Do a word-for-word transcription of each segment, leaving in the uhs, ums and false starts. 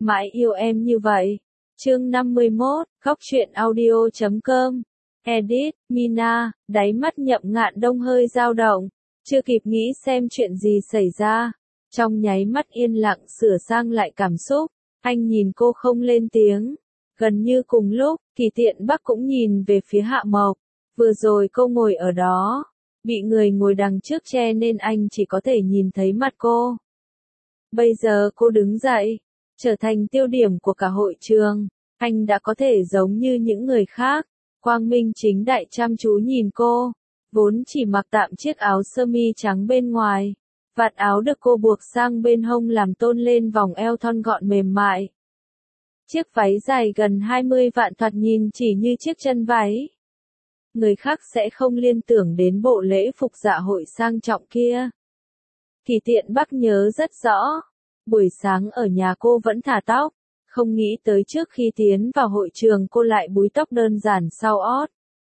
Mãi yêu em như vậy. Chương năm mươi mốt, góc truyện audio chấm com. Edit, Mina, đáy mắt Nhậm Ngạn Đông hơi dao động, chưa kịp nghĩ xem chuyện gì xảy ra. Trong nháy mắt yên lặng sửa sang lại cảm xúc, anh nhìn cô không lên tiếng. Gần như cùng lúc, Kỳ Tiện Bắc cũng nhìn về phía Hạ Mộc. Vừa rồi cô ngồi ở đó, bị người ngồi đằng trước che nên anh chỉ có thể nhìn thấy mặt cô. Bây giờ cô đứng dậy, trở thành tiêu điểm của cả hội trường, anh đã có thể giống như những người khác, quang minh chính đại chăm chú nhìn cô, vốn chỉ mặc tạm chiếc áo sơ mi trắng bên ngoài, vạt áo được cô buộc sang bên hông làm tôn lên vòng eo thon gọn mềm mại. Chiếc váy dài gần hai mươi vạn thoạt nhìn chỉ như chiếc chân váy. Người khác sẽ không liên tưởng đến bộ lễ phục dạ hội sang trọng kia. Kỳ Tiện Bắc nhớ rất rõ, buổi sáng ở nhà cô vẫn thả tóc, không nghĩ tới trước khi tiến vào hội trường cô lại búi tóc đơn giản sau ót.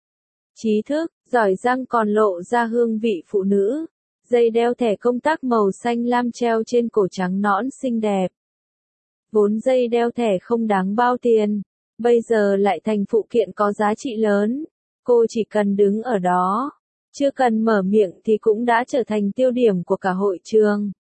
Trí thức, giỏi giang còn lộ ra hương vị phụ nữ, dây đeo thẻ công tác màu xanh lam treo trên cổ trắng nõn xinh đẹp. Vốn dây đeo thẻ không đáng bao tiền, bây giờ lại thành phụ kiện có giá trị lớn. Cô chỉ cần đứng ở đó, chưa cần mở miệng thì cũng đã trở thành tiêu điểm của cả hội trường.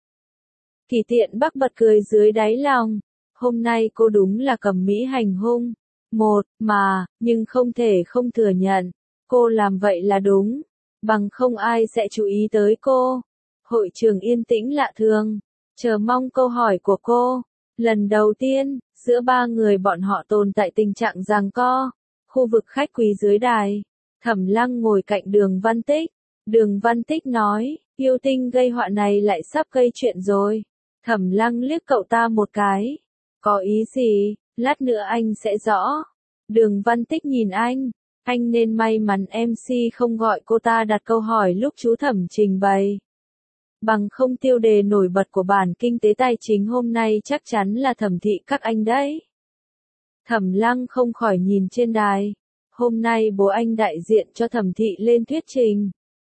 Kỳ Tiện Bắc bật cười dưới đáy lòng, hôm nay cô đúng là cầm mỹ hành hung. Một, mà, nhưng không thể không thừa nhận, cô làm vậy là đúng, bằng không ai sẽ chú ý tới cô. Hội trường yên tĩnh lạ thường, chờ mong câu hỏi của cô. Lần đầu tiên, giữa ba người bọn họ tồn tại tình trạng giằng co. Khu vực khách quý dưới đài, Thẩm Lăng ngồi cạnh Đường Văn Tích. Đường Văn Tích nói, yêu tinh gây họa này lại sắp gây chuyện rồi. Thẩm Lăng liếc cậu ta một cái. Có ý gì, lát nữa anh sẽ rõ. Đường Văn Tích nhìn anh, anh nên may mắn em xê không gọi cô ta đặt câu hỏi lúc chú Thẩm trình bày. Bằng không tiêu đề nổi bật của bản kinh tế tài chính hôm nay chắc chắn là thẩm thị các anh đấy. Thẩm Lăng không khỏi nhìn trên đài. Hôm nay bố anh đại diện cho thẩm thị lên thuyết trình.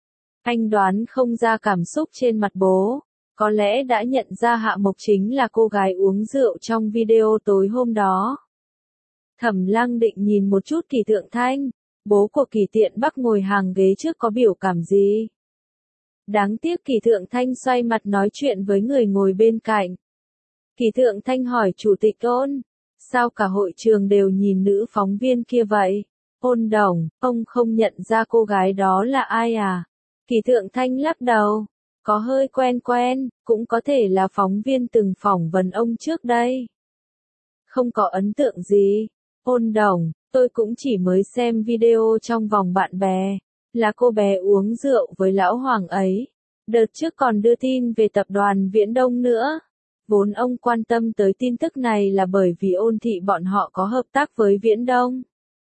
Anh đoán không ra cảm xúc trên mặt bố, có lẽ đã nhận ra Hạ Mộc chính là cô gái uống rượu trong video tối hôm đó. Thẩm Lăng định nhìn một chút Kỳ Thượng Thanh, bố của Kỳ Tiện Bắc ngồi hàng ghế trước có biểu cảm gì. Đáng tiếc Kỳ Thượng Thanh xoay mặt nói chuyện với người ngồi bên cạnh. Kỳ Thượng Thanh hỏi Chủ tịch Ôn, sao cả hội trường đều nhìn nữ phóng viên kia vậy? Ôn Đồng, ông không nhận ra cô gái đó là ai à? Kỳ Thượng Thanh lắc đầu, có hơi quen quen, cũng có thể là phóng viên từng phỏng vấn ông trước đây. Không có ấn tượng gì. Ôn Đồng, tôi cũng chỉ mới xem video trong vòng bạn bè, là cô bé uống rượu với lão Hoàng ấy. Đợt trước còn đưa tin về tập đoàn Viễn Đông nữa. Vốn ông quan tâm tới tin tức này là bởi vì Ôn thị bọn họ có hợp tác với Viễn Đông.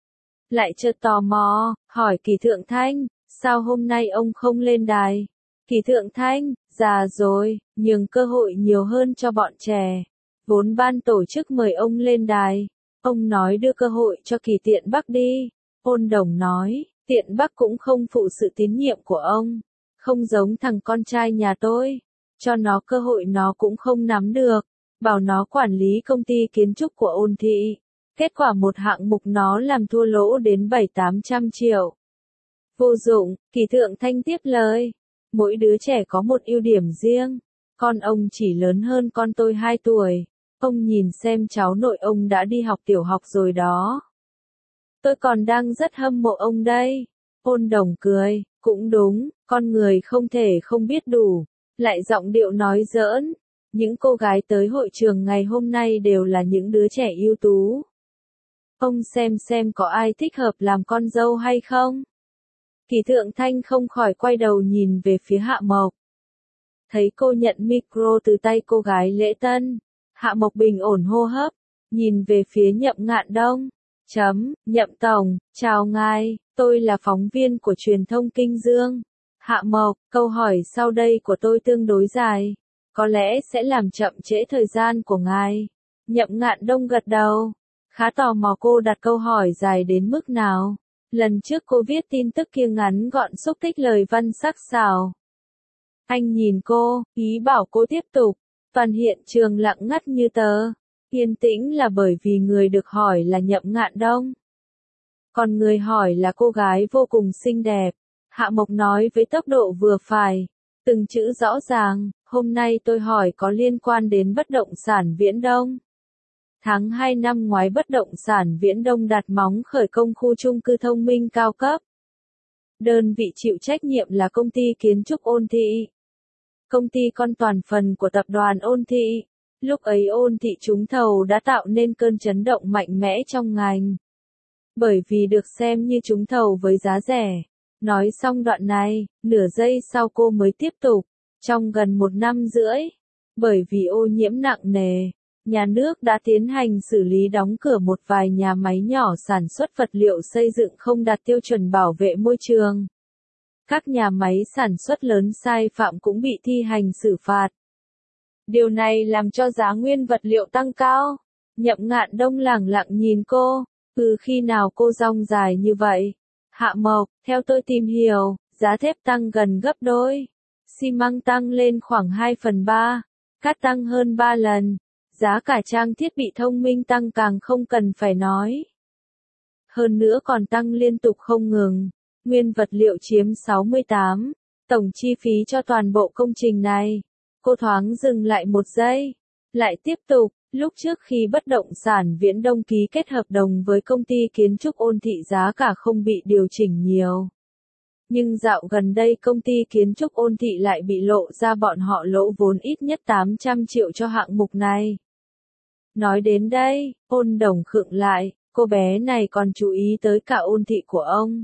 Lại chợt tò mò, hỏi Kỳ Thượng Thanh, sao hôm nay ông không lên đài? Kỳ Thượng Thanh, già rồi, nhường cơ hội nhiều hơn cho bọn trẻ. Vốn ban tổ chức mời ông lên đài, ông nói đưa cơ hội cho Kỳ Tiện Bắc đi. Ôn Đồng nói, Tiện Bắc cũng không phụ sự tín nhiệm của ông, không giống thằng con trai nhà tôi, cho nó cơ hội nó cũng không nắm được, bảo nó quản lý công ty kiến trúc của Ôn thị. Kết quả một hạng mục nó làm thua lỗ đến bảy tám trăm triệu. Vô dụng, Kỳ Thượng Thanh tiếp lời. Mỗi đứa trẻ có một ưu điểm riêng. Con ông chỉ lớn hơn con tôi hai tuổi. Ông nhìn xem cháu nội ông đã đi học tiểu học rồi đó. Tôi còn đang rất hâm mộ ông đây. Ôn Đồng cười, cũng đúng, con người không thể không biết đủ. Lại giọng điệu nói giỡn. Những cô gái tới hội trường ngày hôm nay đều là những đứa trẻ ưu tú. Ông xem xem có ai thích hợp làm con dâu hay không? Kỳ Thượng Thanh không khỏi quay đầu nhìn về phía Hạ Mộc. Thấy cô nhận micro từ tay cô gái lễ tân. Hạ Mộc bình ổn hô hấp, nhìn về phía Nhậm Ngạn Đông. Chấm, Nhậm Tổng, chào ngài, tôi là phóng viên của truyền thông Kinh Dương. Hạ Mộc, câu hỏi sau đây của tôi tương đối dài, có lẽ sẽ làm chậm trễ thời gian của ngài. Nhậm Ngạn Đông gật đầu. Khá tò mò cô đặt câu hỏi dài đến mức nào. Lần trước cô viết tin tức kia ngắn gọn xúc tích lời văn sắc sảo. Anh nhìn cô, ý bảo cô tiếp tục. Toàn hiện trường lặng ngắt như tờ. Yên tĩnh là bởi vì người được hỏi là Nhậm Ngạn Đông. Còn người hỏi là cô gái vô cùng xinh đẹp. Hạ Mộc nói với tốc độ vừa phải, từng chữ rõ ràng, hôm nay tôi hỏi có liên quan đến bất động sản Viễn Đông. Tháng hai năm ngoái bất động sản Viễn Đông đặt móng khởi công khu chung cư thông minh cao cấp. Đơn vị chịu trách nhiệm là công ty kiến trúc Ôn Thị. Công ty con toàn phần của tập đoàn Ôn Thị. Lúc ấy Ôn Thị trúng thầu đã tạo nên cơn chấn động mạnh mẽ trong ngành. Bởi vì được xem như trúng thầu với giá rẻ. Nói xong đoạn này, nửa giây sau cô mới tiếp tục. Trong gần một năm rưỡi, bởi vì ô nhiễm nặng nề, nhà nước đã tiến hành xử lý đóng cửa một vài nhà máy nhỏ sản xuất vật liệu xây dựng không đạt tiêu chuẩn bảo vệ môi trường. Các nhà máy sản xuất lớn sai phạm cũng bị thi hành xử phạt. Điều này làm cho giá nguyên vật liệu tăng cao. Nhậm Ngạn Đông lẳng lặng nhìn cô, từ khi nào cô rong dài như vậy? Hạ Mộc, theo tôi tìm hiểu, giá thép tăng gần gấp đôi. Xi măng tăng lên khoảng hai phần ba, cát tăng hơn ba lần, giá cả trang thiết bị thông minh tăng càng không cần phải nói. Hơn nữa còn tăng liên tục không ngừng, nguyên vật liệu chiếm sáu mươi tám, tổng chi phí cho toàn bộ công trình này. Cô thoáng dừng lại một giây, lại tiếp tục, lúc trước khi bất động sản Viễn Đông ký kết hợp đồng với công ty kiến trúc Ôn Thị giá cả không bị điều chỉnh nhiều. Nhưng dạo gần đây công ty kiến trúc Ôn Thị lại bị lộ ra bọn họ lỗ vốn ít nhất tám trăm triệu cho hạng mục này. Nói đến đây, Ôn Đồng khựng lại, cô bé này còn chú ý tới cả Ôn Thị của ông.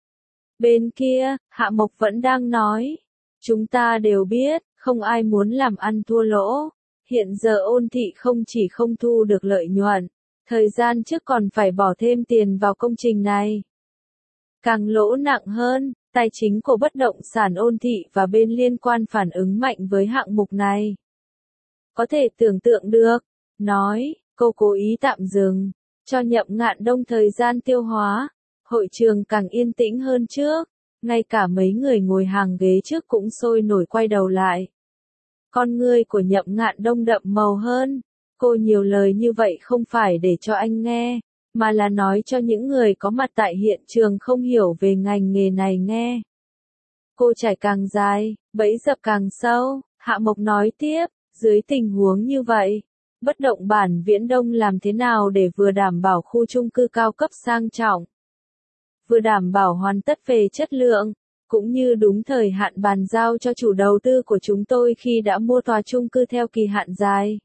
Bên kia, Hạ Mộc vẫn đang nói, chúng ta đều biết, không ai muốn làm ăn thua lỗ. Hiện giờ Ôn Thị không chỉ không thu được lợi nhuận, thời gian trước còn phải bỏ thêm tiền vào công trình này. Càng lỗ nặng hơn, tài chính của bất động sản Ôn Thị và bên liên quan phản ứng mạnh với hạng mục này. Có thể tưởng tượng được, nói, cô cố ý tạm dừng, cho Nhậm Ngạn Đông thời gian tiêu hóa. Hội trường càng yên tĩnh hơn trước, ngay cả mấy người ngồi hàng ghế trước cũng sôi nổi quay đầu lại. Con ngươi của Nhậm Ngạn Đông đậm màu hơn, cô nhiều lời như vậy không phải để cho anh nghe, mà là nói cho những người có mặt tại hiện trường không hiểu về ngành nghề này nghe. Cô trải càng dài, bẫy dập càng sâu, Hạ Mộc nói tiếp, dưới tình huống như vậy, bất động bản Viễn Đông làm thế nào để vừa đảm bảo khu chung cư cao cấp sang trọng, vừa đảm bảo hoàn tất về chất lượng, cũng như đúng thời hạn bàn giao cho chủ đầu tư của chúng tôi khi đã mua tòa chung cư theo kỳ hạn dài.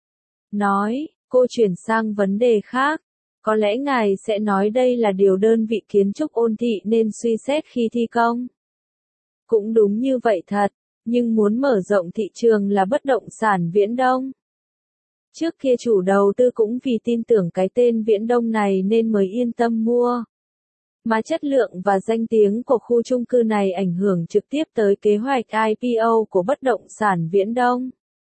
Nói, cô chuyển sang vấn đề khác, có lẽ ngài sẽ nói đây là điều đơn vị kiến trúc Ôn Thị nên suy xét khi thi công. Cũng đúng như vậy thật, nhưng muốn mở rộng thị trường là bất động sản Viễn Đông. Trước kia chủ đầu tư cũng vì tin tưởng cái tên Viễn Đông này nên mới yên tâm mua. Mà chất lượng và danh tiếng của khu chung cư này ảnh hưởng trực tiếp tới kế hoạch I P O của bất động sản Viễn Đông.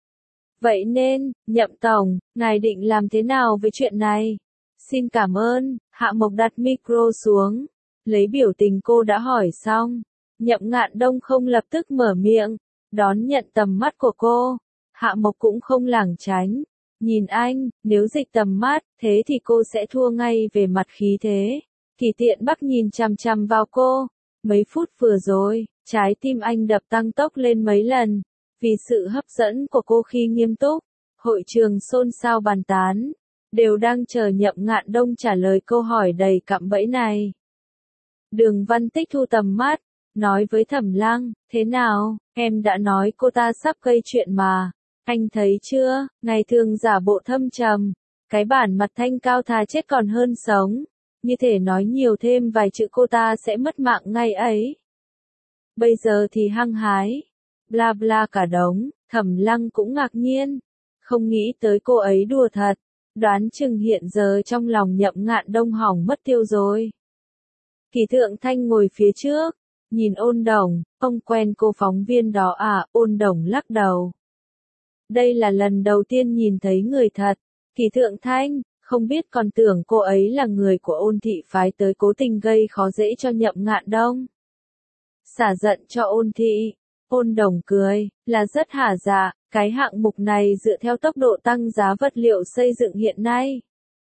Vậy nên, Nhậm Tổng, ngài định làm thế nào với chuyện này? Xin cảm ơn, Hạ Mộc đặt micro xuống. Lấy biểu tình cô đã hỏi xong. Nhậm Ngạn Đông không lập tức mở miệng, đón nhận tầm mắt của cô. Hạ Mộc cũng không lảng tránh. Nhìn anh, nếu dịch tầm mắt, thế thì cô sẽ thua ngay về mặt khí thế. Kỳ Tiện Bắc nhìn chằm chằm vào cô. Mấy phút vừa rồi, trái tim anh đập tăng tốc lên mấy lần. Vì sự hấp dẫn của cô khi nghiêm túc, hội trường xôn xao bàn tán, đều đang chờ Nhậm Ngạn Đông trả lời câu hỏi đầy cạm bẫy này. Đường Văn Tích thu tầm mắt, nói với Thẩm Lăng, thế nào, em đã nói cô ta sắp gây chuyện mà. Anh thấy chưa, ngày thường giả bộ thâm trầm, cái bản mặt thanh cao thà chết còn hơn sống. Như thể nói nhiều thêm vài chữ cô ta sẽ mất mạng ngay ấy. Bây giờ thì hăng hái. Bla bla cả đống, Thẩm Lăng cũng ngạc nhiên. Không nghĩ tới cô ấy đùa thật. Đoán chừng hiện giờ trong lòng Nhậm Ngạn Đông hỏng mất tiêu rồi. Kỳ Thượng Thanh ngồi phía trước. Nhìn Ôn Đồng, ông quen cô phóng viên đó à, Ôn Đồng lắc đầu. Đây là lần đầu tiên nhìn thấy người thật. Kỳ Thượng Thanh, không biết còn tưởng cô ấy là người của Ôn Thị phái tới cố tình gây khó dễ cho Nhậm Ngạn Đông. Xả giận cho Ôn Thị. Ôn Đồng cười, là rất hả dạ, Cái hạng mục này dựa theo tốc độ tăng giá vật liệu xây dựng hiện nay,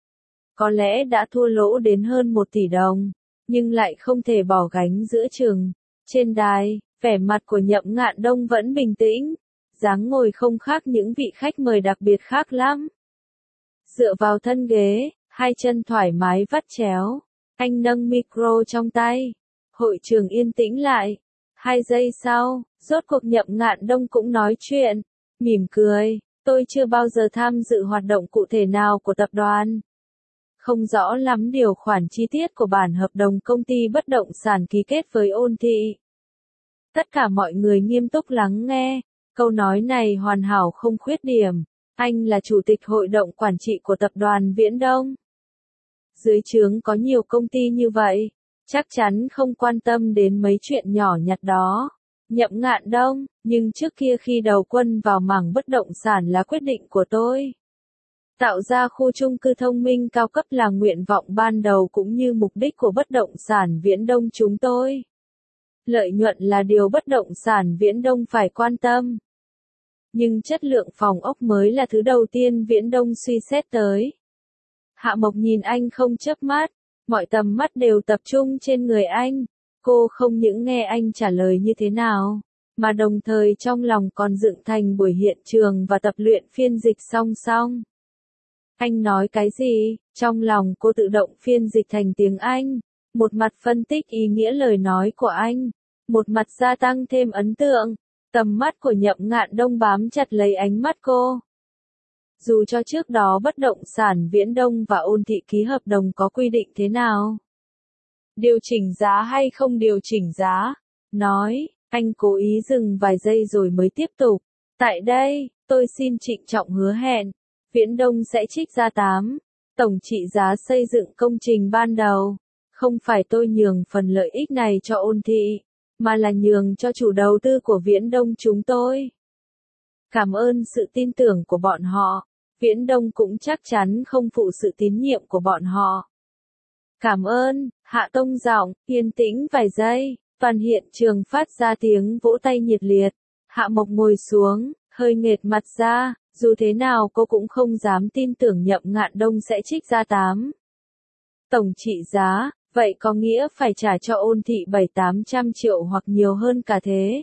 có lẽ đã thua lỗ đến hơn một tỷ đồng, nhưng lại không thể bỏ gánh giữa chừng. Trên đài, vẻ mặt của Nhậm Ngạn Đông vẫn bình tĩnh, dáng ngồi không khác những vị khách mời đặc biệt khác lắm. Dựa vào thân ghế, hai chân thoải mái vắt chéo, anh nâng micro trong tay. Hội trường yên tĩnh lại. Hai giây sau, rốt cuộc Nhậm Ngạn Đông cũng nói chuyện, mỉm cười, tôi chưa bao giờ tham dự hoạt động cụ thể nào của tập đoàn. Không rõ lắm điều khoản chi tiết của bản hợp đồng công ty bất động sản ký kết với Ôn Thị. Tất cả mọi người nghiêm túc lắng nghe, câu nói này hoàn hảo không khuyết điểm. Anh là chủ tịch hội đồng quản trị của tập đoàn Viễn Đông. Dưới trướng có nhiều công ty như vậy, chắc chắn không quan tâm đến mấy chuyện nhỏ nhặt đó. Nhậm Ngạn Đông, nhưng trước kia khi đầu quân vào mảng bất động sản là quyết định của tôi. Tạo ra khu chung cư thông minh cao cấp là nguyện vọng ban đầu cũng như mục đích của bất động sản Viễn Đông chúng tôi. Lợi nhuận là điều bất động sản Viễn Đông phải quan tâm. Nhưng chất lượng phòng ốc mới là thứ đầu tiên Viễn Đông suy xét tới. Hạ Mộc nhìn anh không chớp mắt, mọi tầm mắt đều tập trung trên người anh. Cô không những nghe anh trả lời như thế nào, mà đồng thời trong lòng còn dựng thành buổi hiện trường và tập luyện phiên dịch song song. Anh nói cái gì, trong lòng cô tự động phiên dịch thành tiếng Anh, một mặt phân tích ý nghĩa lời nói của anh, một mặt gia tăng thêm ấn tượng. Tầm mắt của Nhậm Ngạn Đông bám chặt lấy ánh mắt cô. Dù cho trước đó bất động sản Viễn Đông và Ôn Thị ký hợp đồng có quy định thế nào, điều chỉnh giá hay không điều chỉnh giá, nói, anh cố ý dừng vài giây rồi mới tiếp tục. Tại đây, tôi xin trịnh trọng hứa hẹn, Viễn Đông sẽ trích ra tám, tổng trị giá xây dựng công trình ban đầu. Không phải tôi nhường phần lợi ích này cho Ôn Thị, mà là nhường cho chủ đầu tư của Viễn Đông chúng tôi. Cảm ơn sự tin tưởng của bọn họ, Viễn Đông cũng chắc chắn không phụ sự tín nhiệm của bọn họ. Cảm ơn, Hạ Tông giọng, yên tĩnh vài giây, toàn hiện trường phát ra tiếng vỗ tay nhiệt liệt. Hạ Mộc ngồi xuống, hơi nghệt mặt ra, dù thế nào cô cũng không dám tin tưởng Nhậm Ngạn Đông sẽ trích ra tám. Tổng trị giá, vậy có nghĩa phải trả cho Ôn Thị bảy tám trăm triệu hoặc nhiều hơn cả thế.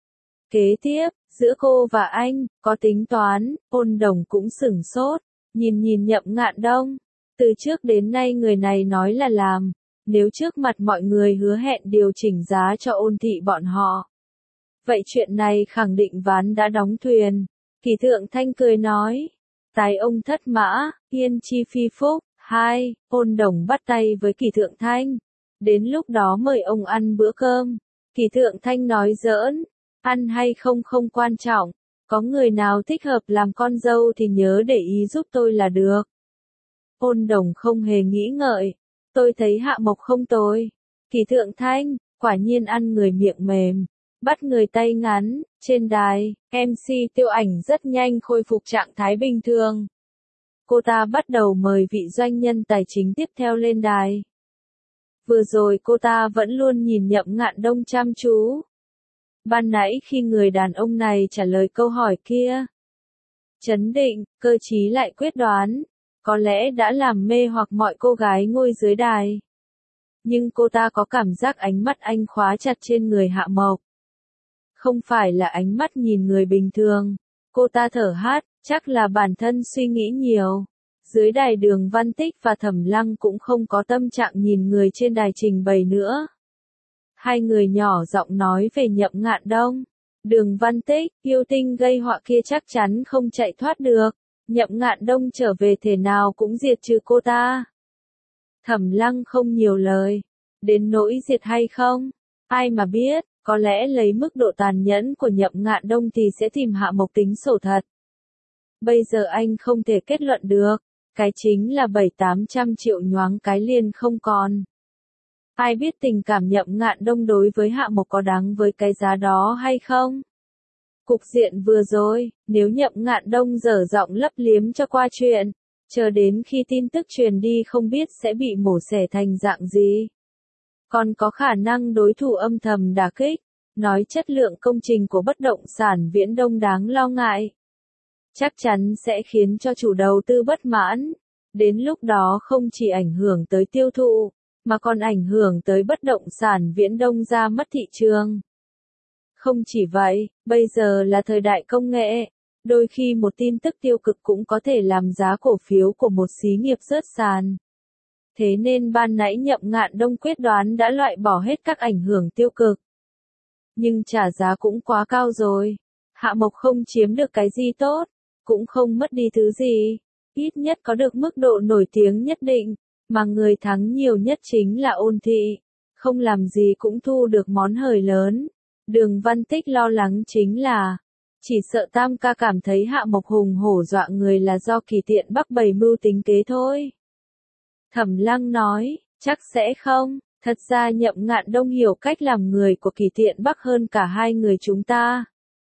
Kế tiếp, giữa cô và anh, có tính toán, Ôn Đồng cũng sửng sốt, nhìn nhìn Nhậm Ngạn Đông. Từ trước đến nay người này nói là làm, nếu trước mặt mọi người hứa hẹn điều chỉnh giá cho Ôn Thị bọn họ. Vậy chuyện này khẳng định ván đã đóng thuyền. Kỳ Thượng Thanh cười nói, tài ông thất mã, yên chi phi phúc. Hai, Ôn Đồng bắt tay với Kỳ Thượng Thanh. Đến lúc đó mời ông ăn bữa cơm. Kỳ Thượng Thanh nói giỡn, ăn hay không không quan trọng, có người nào thích hợp làm con dâu thì nhớ để ý giúp tôi là được. Ôn Đồng không hề nghĩ ngợi, tôi thấy Hạ Mộc không tồi. Kỳ Thượng Thanh, quả nhiên ăn người miệng mềm, bắt người tay ngắn. Trên đài, em xê Tiêu Ảnh rất nhanh khôi phục trạng thái bình thường. Cô ta bắt đầu mời vị doanh nhân tài chính tiếp theo lên đài. Vừa rồi cô ta vẫn luôn nhìn Nhậm Ngạn Đông chăm chú. Ban nãy khi người đàn ông này trả lời câu hỏi kia, chấn định, cơ trí lại quyết đoán, có lẽ đã làm mê hoặc mọi cô gái ngồi dưới đài. Nhưng cô ta có cảm giác ánh mắt anh khóa chặt trên người Hạ Mộc. Không phải là ánh mắt nhìn người bình thường. Cô ta thở hát, chắc là bản thân suy nghĩ nhiều. Dưới đài Đường Văn Tích và Thẩm Lăng cũng không có tâm trạng nhìn người trên đài trình bày nữa. Hai người nhỏ giọng nói về Nhậm Ngạn Đông. Đường Văn Tích, yêu tinh gây họa kia chắc chắn không chạy thoát được. Nhậm Ngạn Đông trở về thể nào cũng diệt trừ cô ta. Thẩm Lăng không nhiều lời. Đến nỗi diệt hay không? Ai mà biết, có lẽ lấy mức độ tàn nhẫn của Nhậm Ngạn Đông thì sẽ tìm Hạ Mộc tính sổ thật. Bây giờ anh không thể kết luận được. Cái chính là bảy tám trăm triệu nhoáng cái liền không còn. Ai biết tình cảm Nhậm Ngạn Đông đối với Hạ Mộc có đáng với cái giá đó hay không? Cục diện vừa rồi, nếu Nhậm Ngạn Đông dở giọng lấp liếm cho qua chuyện, chờ đến khi tin tức truyền đi không biết sẽ bị mổ xẻ thành dạng gì. Còn có khả năng đối thủ âm thầm đả kích, nói chất lượng công trình của bất động sản Viễn Đông đáng lo ngại. chắc chắn sẽ khiến cho chủ đầu tư bất mãn. Đến lúc đó không chỉ ảnh hưởng tới tiêu thụ, mà còn ảnh hưởng tới bất động sản Viễn Đông ra mất thị trường. Không chỉ vậy, bây giờ là thời đại công nghệ, đôi khi một tin tức tiêu cực cũng có thể làm giá cổ phiếu của một xí nghiệp rớt sàn. Thế nên ban nãy Nhậm Ngạn Đông quyết đoán đã loại bỏ hết các ảnh hưởng tiêu cực. Nhưng trả giá cũng quá cao rồi. Hạ Mộc không chiếm được cái gì tốt, cũng không mất đi thứ gì, ít nhất có được mức độ nổi tiếng nhất định, mà người thắng nhiều nhất chính là Ôn Thị, không làm gì cũng thu được món hời lớn. Đường Văn Tích lo lắng chính là, chỉ sợ Tam ca cảm thấy Hạ Mộc hùng hổ dọa người là do Kỳ Tiện Bắc bày mưu tính kế thôi. Thẩm Lăng nói, chắc sẽ không, thật ra Nhậm Ngạn Đông hiểu cách làm người của Kỳ Tiện Bắc hơn cả hai người chúng ta.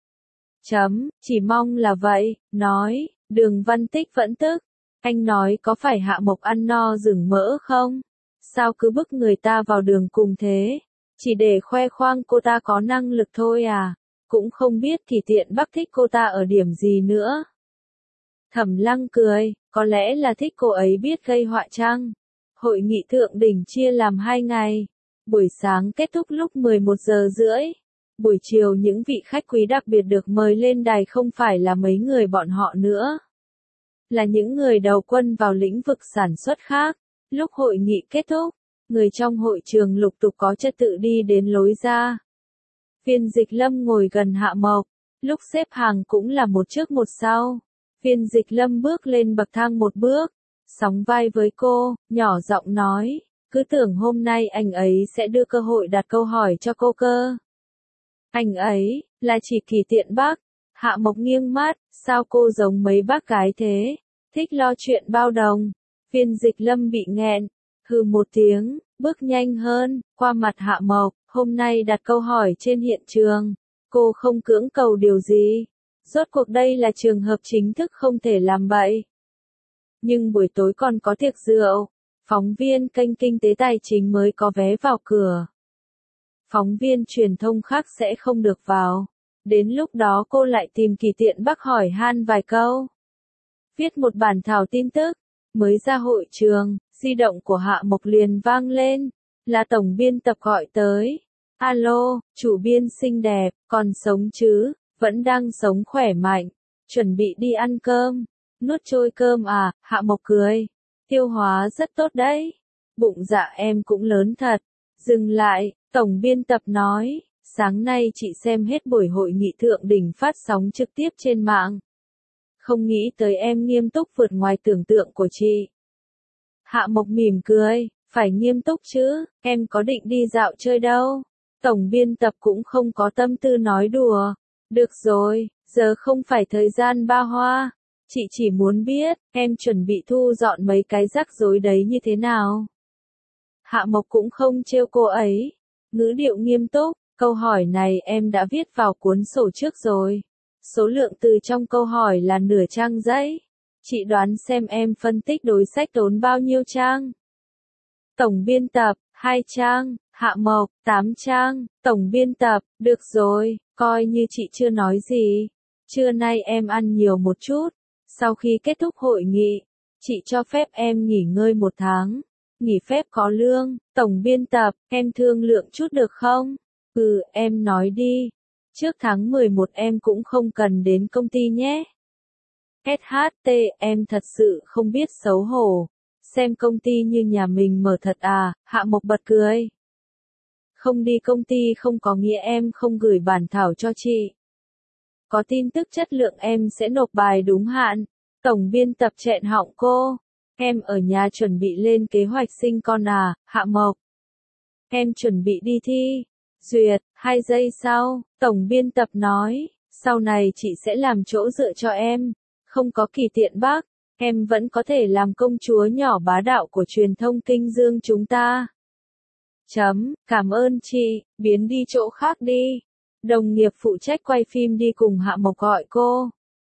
Chấm, chỉ mong là vậy, nói, Đường Văn Tích vẫn tức, anh nói có phải Hạ Mộc ăn no rừng mỡ không? Sao cứ bức người ta vào đường cùng thế? Chỉ để khoe khoang cô ta có năng lực thôi à? Cũng không biết Kỳ Tiện Bắc thích cô ta ở điểm gì nữa. Thẩm Lăng cười, có lẽ là thích cô ấy biết gây họa chăng? Hội nghị thượng đỉnh chia làm hai ngày. Buổi sáng kết thúc lúc mười một giờ rưỡi. Buổi chiều những vị khách quý đặc biệt được mời lên đài không phải là mấy người bọn họ nữa. Là những người đầu quân vào lĩnh vực sản xuất khác. Lúc hội nghị kết thúc, người trong hội trường lục tục có trật tự đi đến lối ra. Phiên Dịch Lâm ngồi gần Hạ Mộc, lúc xếp hàng cũng là một trước một sau. Phiên Dịch Lâm bước lên bậc thang một bước, sóng vai với cô, nhỏ giọng nói, cứ tưởng hôm nay anh ấy sẽ đưa cơ hội đặt câu hỏi cho cô cơ. Anh ấy, là chỉ Kỳ Tiện Bắc. Hạ Mộc nghiêng mắt, sao cô giống mấy bác gái thế, thích lo chuyện bao đồng. Phiên Dịch Lâm bị nghẹn, hừ một tiếng, bước nhanh hơn, qua mặt Hạ Mộc, hôm nay đặt câu hỏi trên hiện trường, cô không cưỡng cầu điều gì. Rốt cuộc đây là trường hợp chính thức không thể làm bậy. Nhưng buổi tối còn có tiệc rượu, phóng viên kênh Kinh tế Tài chính mới có vé vào cửa. Phóng viên truyền thông khác sẽ không được vào. Đến lúc đó cô lại tìm Kỳ Tiện Bắc hỏi han vài câu. Viết một bản thảo tin tức, mới ra hội trường, di động của Hạ Mộc liền vang lên, là tổng biên tập gọi tới. Alo, chủ biên xinh đẹp, còn sống chứ, vẫn đang sống khỏe mạnh, chuẩn bị đi ăn cơm, nuốt trôi cơm à, Hạ Mộc cười, tiêu hóa rất tốt đấy, bụng dạ em cũng lớn thật. Dừng lại, tổng biên tập nói, sáng nay chị xem hết buổi hội nghị thượng đỉnh phát sóng trực tiếp trên mạng. Không nghĩ tới em nghiêm túc vượt ngoài tưởng tượng của chị. Hạ Mộc mỉm cười, phải nghiêm túc chứ, em có định đi dạo chơi đâu. Tổng biên tập cũng không có tâm tư nói đùa. Được rồi, giờ không phải thời gian ba hoa. Chị chỉ muốn biết, em chuẩn bị thu dọn mấy cái rắc rối đấy như thế nào. Hạ Mộc cũng không trêu cô ấy. Ngữ điệu nghiêm túc, câu hỏi này em đã viết vào cuốn sổ trước rồi. Số lượng từ trong câu hỏi là nửa trang giấy. Chị đoán xem em phân tích đối sách tốn bao nhiêu trang. Tổng biên tập, hai trang. Hạ Mộc, tám trang. Tổng biên tập, được rồi, coi như chị chưa nói gì. Trưa nay em ăn nhiều một chút. Sau khi kết thúc hội nghị, chị cho phép em nghỉ ngơi một tháng. Nghỉ phép có lương. Tổng biên tập, em thương lượng chút được không? Ừ, em nói đi. Trước tháng mười một em cũng không cần đến công ty nhé. ét hát tê, em thật sự không biết xấu hổ. Xem công ty như nhà mình mở thật à, Hạ Mộc bật cười. Không đi công ty không có nghĩa em không gửi bản thảo cho chị. Có tin tức chất lượng em sẽ nộp bài đúng hạn. Tổng biên tập chẹn họng cô. Em ở nhà chuẩn bị lên kế hoạch sinh con à, Hạ Mộc. Em chuẩn bị đi thi. Duyệt, hai giây sau, tổng biên tập nói, sau này chị sẽ làm chỗ dựa cho em. Không có Kỳ Tiện Bắc, em vẫn có thể làm công chúa nhỏ bá đạo của truyền thông Kinh Dương chúng ta. Chấm, cảm ơn chị, biến đi chỗ khác đi. Đồng nghiệp phụ trách quay phim đi cùng Hạ Mộc gọi cô.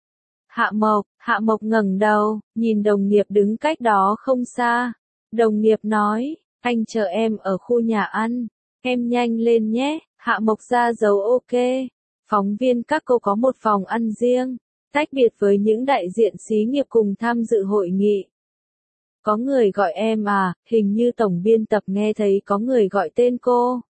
Hạ Mộc, Hạ Mộc ngẩng đầu, nhìn đồng nghiệp đứng cách đó không xa. Đồng nghiệp nói, anh chờ em ở khu nhà ăn. Em nhanh lên nhé, Hạ Mộc ra dấu ok. Phóng viên các cô có một phòng ăn riêng. Tách biệt với những đại diện xí nghiệp cùng tham dự hội nghị. Có người gọi em à, hình như tổng biên tập nghe thấy có người gọi tên cô.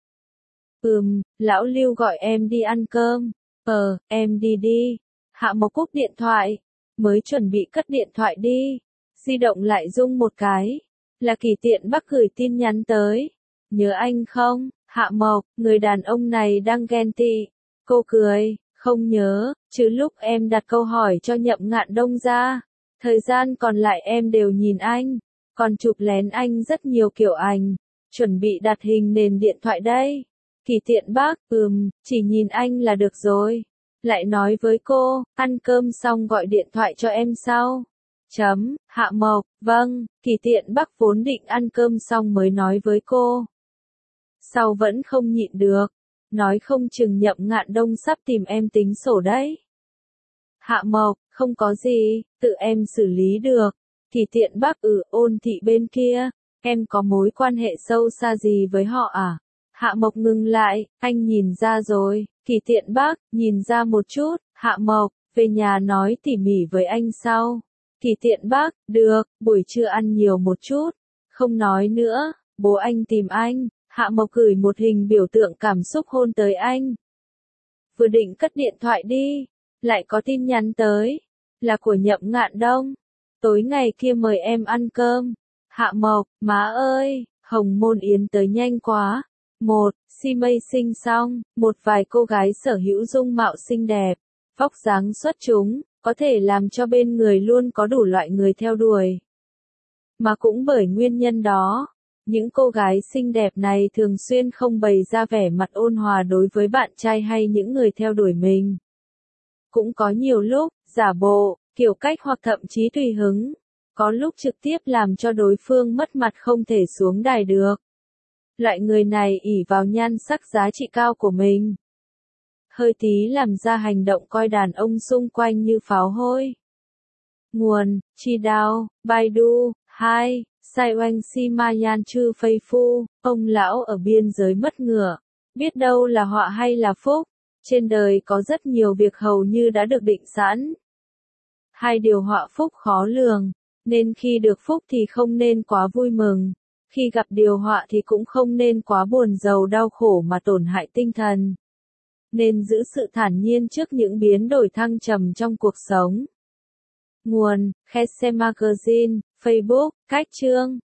Ừm, lão Lưu gọi em đi ăn cơm. Ờ, em đi đi. Hạ Mộc cúp điện thoại. Mới chuẩn bị cất điện thoại đi. Di động lại rung một cái. Là Kỳ Tiện Bắc gửi tin nhắn tới. Nhớ anh không? Hạ Mộc, người đàn ông này đang ghen tị. Cô cười, không nhớ, chứ lúc em đặt câu hỏi cho Nhậm Ngạn Đông ra. Thời gian còn lại em đều nhìn anh. Còn chụp lén anh rất nhiều kiểu ảnh. Chuẩn bị đặt hình nền điện thoại đây. Kỳ Tiện Bắc, ừm, chỉ nhìn anh là được rồi. Lại nói với cô, ăn cơm xong gọi điện thoại cho em sau. Chấm, Hạ Mộc, vâng, Kỳ Tiện Bắc vốn định ăn cơm xong mới nói với cô. Sau vẫn không nhịn được. Nói không chừng Nhậm Ngạn Đông sắp tìm em tính sổ đấy. Hạ Mộc, không có gì, tự em xử lý được. Kỳ Tiện Bắc ừ Ôn Thị bên kia, em có mối quan hệ sâu xa gì với họ à? Hạ Mộc ngừng lại, anh nhìn ra rồi. Kỳ Tiện Bắc, nhìn ra một chút. Hạ Mộc, về nhà nói tỉ mỉ với anh sau. Kỳ Tiện Bắc, được, buổi trưa ăn nhiều một chút. Không nói nữa, bố anh tìm anh. Hạ Mộc gửi một hình biểu tượng cảm xúc hôn tới anh. Vừa định cất điện thoại đi, lại có tin nhắn tới. Là của Nhậm Ngạn Đông. Tối ngày kia mời em ăn cơm. Hạ Mộc, má ơi, Hồng Môn Yến tới nhanh quá. Một, Si Mây sinh xong, một vài cô gái sở hữu dung mạo xinh đẹp, vóc dáng xuất chúng, có thể làm cho bên người luôn có đủ loại người theo đuổi. Mà cũng bởi nguyên nhân đó, những cô gái xinh đẹp này thường xuyên không bày ra vẻ mặt ôn hòa đối với bạn trai hay những người theo đuổi mình. Cũng có nhiều lúc, giả bộ, kiểu cách hoặc thậm chí tùy hứng. Có lúc trực tiếp làm cho đối phương mất mặt không thể xuống đài được. Loại người này ỷ vào nhan sắc giá trị cao của mình. Hơi tí làm ra hành động coi đàn ông xung quanh như pháo hôi. Nguồn, Chi Đao, Baidu, hai, Sai Oanh Si Ma Yan Chư Phây Phu, ông lão ở biên giới mất ngựa. Biết đâu là họa hay là phúc. Trên đời có rất nhiều việc hầu như đã được định sẵn. Hai điều họa phúc khó lường, nên khi được phúc thì không nên quá vui mừng. Khi gặp điều họa thì cũng không nên quá buồn rầu đau khổ mà tổn hại tinh thần. Nên giữ sự thản nhiên trước những biến đổi thăng trầm trong cuộc sống. Nguồn, Khese Magazine, Facebook, Cách Chương.